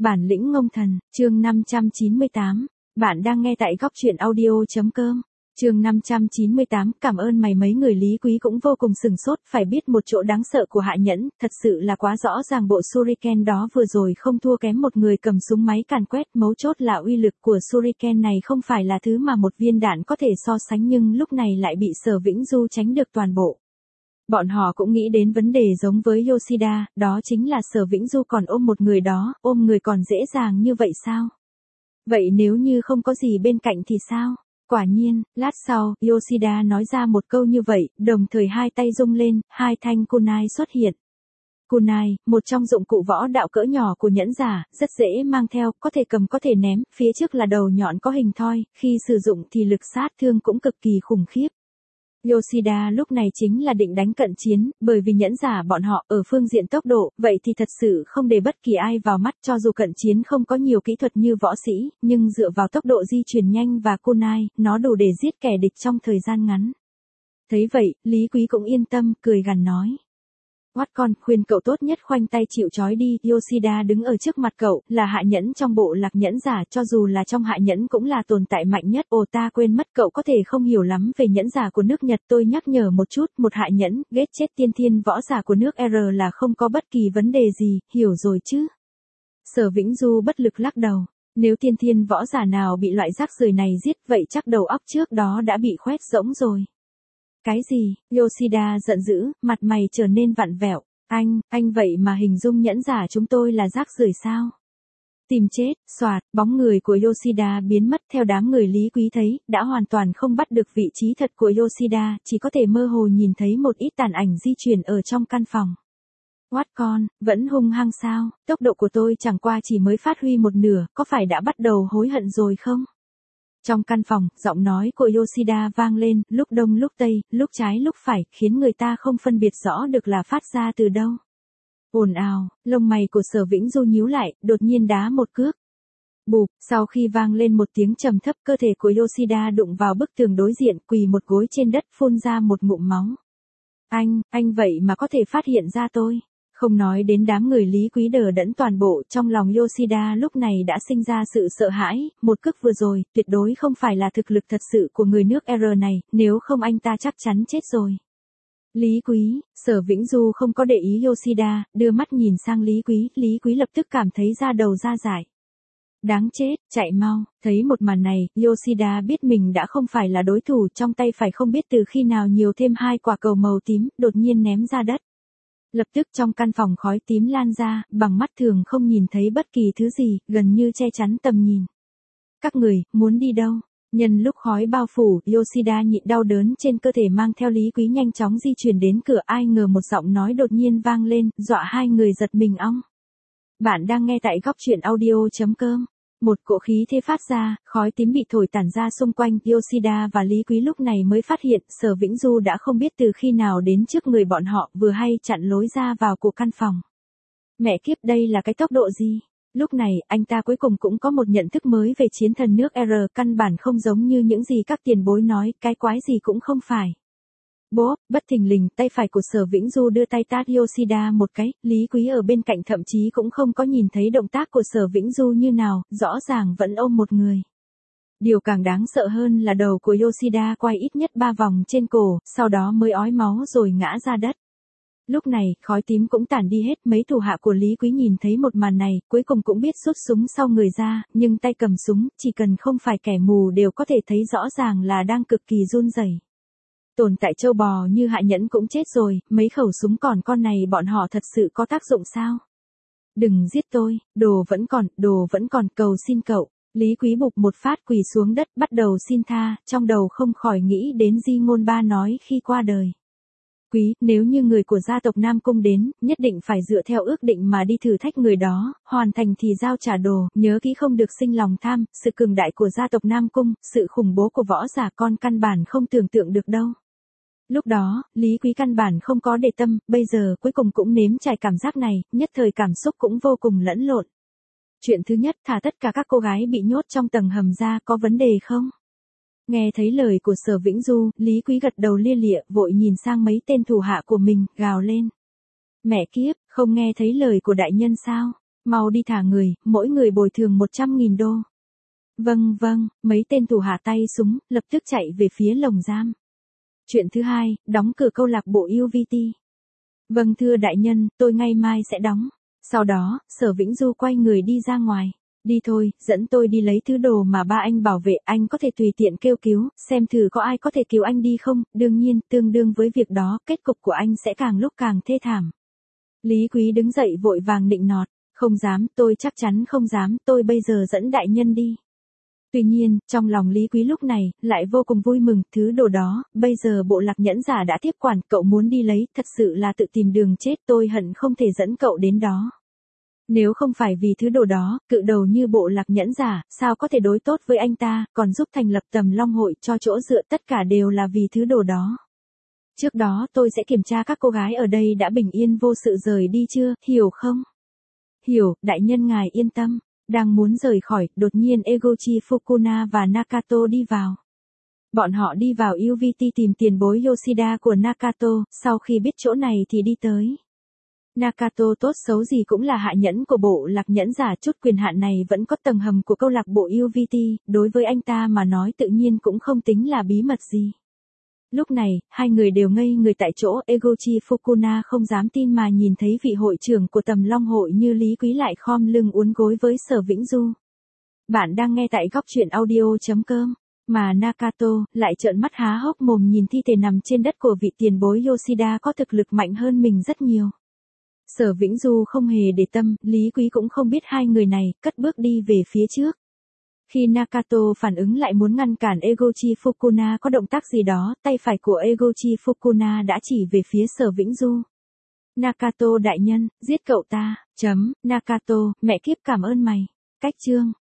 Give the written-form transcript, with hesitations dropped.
Bản lĩnh ngông thần, chương 598. Bạn đang nghe tại góc truyện audio.com. Chương 598, cảm ơn mày. Mấy người Lý Quý cũng vô cùng sừng sốt, phải biết một chỗ đáng sợ của Hạ Nhẫn, thật sự là quá rõ ràng. Bộ Shuriken đó vừa rồi không thua kém một người cầm súng máy càn quét, mấu chốt là uy lực của Shuriken này không phải là thứ mà một viên đạn có thể so sánh, nhưng lúc này lại bị Sở Vĩnh Du tránh được toàn bộ. Bọn họ cũng nghĩ đến vấn đề giống với Yoshida, đó chính là Sở Vĩnh Du còn ôm một người đó, ôm người còn dễ dàng như vậy sao? Vậy nếu như không có gì bên cạnh thì sao? Quả nhiên, lát sau, Yoshida nói ra một câu như vậy, đồng thời hai tay rung lên, hai thanh kunai xuất hiện. Kunai, một trong dụng cụ võ đạo cỡ nhỏ của nhẫn giả, rất dễ mang theo, có thể cầm có thể ném, phía trước là đầu nhọn có hình thoi, khi sử dụng thì lực sát thương cũng cực kỳ khủng khiếp. Yoshida lúc này chính là định đánh cận chiến, bởi vì nhẫn giả bọn họ ở phương diện tốc độ, vậy thì thật sự không để bất kỳ ai vào mắt, cho dù cận chiến không có nhiều kỹ thuật như võ sĩ, nhưng dựa vào tốc độ di chuyển nhanh và kunai, nó đủ để giết kẻ địch trong thời gian ngắn. Thấy vậy, Lý Quý cũng yên tâm, cười gằn nói. Quát con, khuyên cậu tốt nhất khoanh tay chịu trói đi. Yoshida đứng ở trước mặt cậu, là hạ nhẫn trong bộ lạc nhẫn giả, cho dù là trong hạ nhẫn cũng là tồn tại mạnh nhất. Ồ, ta quên mất, cậu có thể không hiểu lắm về nhẫn giả của nước Nhật, tôi nhắc nhở một chút, một hạ nhẫn, ghét chết tiên thiên võ giả của nước R là không có bất kỳ vấn đề gì, hiểu rồi chứ? Sở Vĩnh Du bất lực lắc đầu, nếu tiên thiên võ giả nào bị loại rác rưởi này giết, vậy chắc đầu óc trước đó đã bị khoét rỗng rồi. Cái gì? Yoshida giận dữ, mặt mày trở nên vặn vẹo. Anh vậy mà hình dung nhẫn giả chúng tôi là rác rưởi sao? Tìm chết, xoạt, bóng người của Yoshida biến mất. Theo đám người Lý Quý thấy, đã hoàn toàn không bắt được vị trí thật của Yoshida, chỉ có thể mơ hồ nhìn thấy một ít tàn ảnh di chuyển ở trong căn phòng. Quát con, vẫn hung hăng sao? Tốc độ của tôi chẳng qua chỉ mới phát huy một nửa, có phải đã bắt đầu hối hận rồi không? Trong căn phòng, giọng nói của Yoshida vang lên, lúc đông lúc tây, lúc trái lúc phải, khiến người ta không phân biệt rõ được là phát ra từ đâu. Ồn ào, lông mày của Sở Vĩnh Du nhíu lại, đột nhiên đá một cước. Bụp, sau khi vang lên một tiếng trầm thấp, cơ thể của Yoshida đụng vào bức tường đối diện, quỳ một gối trên đất, phun ra một ngụm máu. Anh vậy mà có thể phát hiện ra tôi. Không nói đến đám người Lý Quý đờ đẫn toàn bộ, trong lòng Yoshida lúc này đã sinh ra sự sợ hãi, một cước vừa rồi, tuyệt đối không phải là thực lực thật sự của người nước R này, nếu không anh ta chắc chắn chết rồi. Lý Quý, Sở Vĩnh Du không có để ý Yoshida, đưa mắt nhìn sang Lý Quý lập tức cảm thấy da đầu da dại. Đáng chết, chạy mau. Thấy một màn này, Yoshida biết mình đã không phải là đối thủ, trong tay phải không biết từ khi nào nhiều thêm hai quả cầu màu tím, đột nhiên ném ra đất. Lập tức trong căn phòng khói tím lan ra, bằng mắt thường không nhìn thấy bất kỳ thứ gì, gần như che chắn tầm nhìn. Các người, muốn đi đâu? Nhân lúc khói bao phủ, Yoshida nhịn đau đớn trên cơ thể mang theo Lý Quý nhanh chóng di chuyển đến cửa, ai ngờ một giọng nói đột nhiên vang lên, dọa hai người giật mình ong. Bạn đang nghe tại góc truyện audio.com. Một cỗ khí thế phát ra, khói tím bị thổi tản ra xung quanh, Yoshida và Lý Quý lúc này mới phát hiện, Sở Vĩnh Du đã không biết từ khi nào đến trước người bọn họ, vừa hay chặn lối ra vào của căn phòng. Mẹ kiếp, đây là cái tốc độ gì? Lúc này, anh ta cuối cùng cũng có một nhận thức mới về chiến thần nước R, căn bản không giống như những gì các tiền bối nói, cái quái gì cũng không phải. Bố, bất thình lình, tay phải của Sở Vĩnh Du đưa tay tát Yoshida một cái, Lý Quý ở bên cạnh thậm chí cũng không có nhìn thấy động tác của Sở Vĩnh Du như nào, rõ ràng vẫn ôm một người. Điều càng đáng sợ hơn là đầu của Yoshida quay ít nhất 3 vòng trên cổ, sau đó mới ói máu rồi ngã ra đất. Lúc này, khói tím cũng tản đi hết, mấy thủ hạ của Lý Quý nhìn thấy một màn này, cuối cùng cũng biết rút súng sau người ra, nhưng tay cầm súng, chỉ cần không phải kẻ mù đều có thể thấy rõ ràng là đang cực kỳ run rẩy. Tồn tại châu bò như Hạ Nhẫn cũng chết rồi, mấy khẩu súng còn con này bọn họ thật sự có tác dụng sao? Đừng giết tôi, đồ vẫn còn, cầu xin cậu. Lý Quý bụp một phát quỳ xuống đất bắt đầu xin tha, trong đầu không khỏi nghĩ đến Di Ngôn Ba nói khi qua đời. Quý, nếu như người của gia tộc Nam Cung đến, nhất định phải dựa theo ước định mà đi thử thách người đó, hoàn thành thì giao trả đồ, nhớ kỹ không được sinh lòng tham, sự cường đại của gia tộc Nam Cung, sự khủng bố của võ giả con căn bản không tưởng tượng được đâu. Lúc đó, Lý Quý căn bản không có để tâm, bây giờ cuối cùng cũng nếm trải cảm giác này, nhất thời cảm xúc cũng vô cùng lẫn lộn. Chuyện thứ nhất, thả tất cả các cô gái bị nhốt trong tầng hầm ra, có vấn đề không? Nghe thấy lời của Sở Vĩnh Du, Lý Quý gật đầu lia lịa, vội nhìn sang mấy tên thủ hạ của mình, gào lên. Mẹ kiếp, không nghe thấy lời của đại nhân sao? Mau đi thả người, mỗi người bồi thường 100.000 đô. Vâng vâng, mấy tên thủ hạ tay súng, lập tức chạy về phía lồng giam. Chuyện thứ hai, đóng cửa câu lạc bộ UVT. Vâng thưa đại nhân, tôi ngay mai sẽ đóng. Sau đó, Sở Vĩnh Du quay người đi ra ngoài. Đi thôi, dẫn tôi đi lấy thứ đồ mà ba anh bảo vệ, anh có thể tùy tiện kêu cứu, xem thử có ai có thể cứu anh đi không, đương nhiên, tương đương với việc đó, kết cục của anh sẽ càng lúc càng thê thảm. Lý Quý đứng dậy vội vàng nịnh nọt, không dám, tôi chắc chắn không dám, tôi bây giờ dẫn đại nhân đi. Tuy nhiên, trong lòng Lý Quý lúc này, lại vô cùng vui mừng, thứ đồ đó, bây giờ bộ lạc nhẫn giả đã tiếp quản, cậu muốn đi lấy, thật sự là tự tìm đường chết, tôi hận không thể dẫn cậu đến đó. Nếu không phải vì thứ đồ đó, cự đầu như bộ lạc nhẫn giả, sao có thể đối tốt với anh ta, còn giúp thành lập Tầm Long hội cho chỗ dựa, tất cả đều là vì thứ đồ đó. Trước đó tôi sẽ kiểm tra các cô gái ở đây đã bình yên vô sự rời đi chưa, hiểu không? Hiểu, đại nhân ngài yên tâm. Đang muốn rời khỏi, đột nhiên Egochi Fukuna và Nakato đi vào. Bọn họ đi vào UVT tìm tiền bối Yoshida của Nakato, sau khi biết chỗ này thì đi tới. Nakato tốt xấu gì cũng là hạ nhẫn của bộ lạc nhẫn giả, chút quyền hạn này vẫn có tầng hầm của câu lạc bộ UVT, đối với anh ta mà nói tự nhiên cũng không tính là bí mật gì. Lúc này, hai người đều ngây người tại chỗ, Egochi Fukuna không dám tin mà nhìn thấy vị hội trưởng của Tầm Long hội như Lý Quý lại khom lưng uốn gối với Sở Vĩnh Du. Bạn đang nghe tại góc truyện audio.com, mà Nakato lại trợn mắt há hốc mồm nhìn thi thể nằm trên đất của vị tiền bối Yoshida có thực lực mạnh hơn mình rất nhiều. Sở Vĩnh Du không hề để tâm, Lý Quý cũng không biết hai người này, cất bước đi về phía trước. Khi Nakato phản ứng lại muốn ngăn cản Egochi Fukuna có động tác gì đó, tay phải của Egochi Fukuna đã chỉ về phía Sở Vĩnh Du. Nakato đại nhân, giết cậu ta, Nakato, mẹ kiếp cảm ơn mày. Cách chương.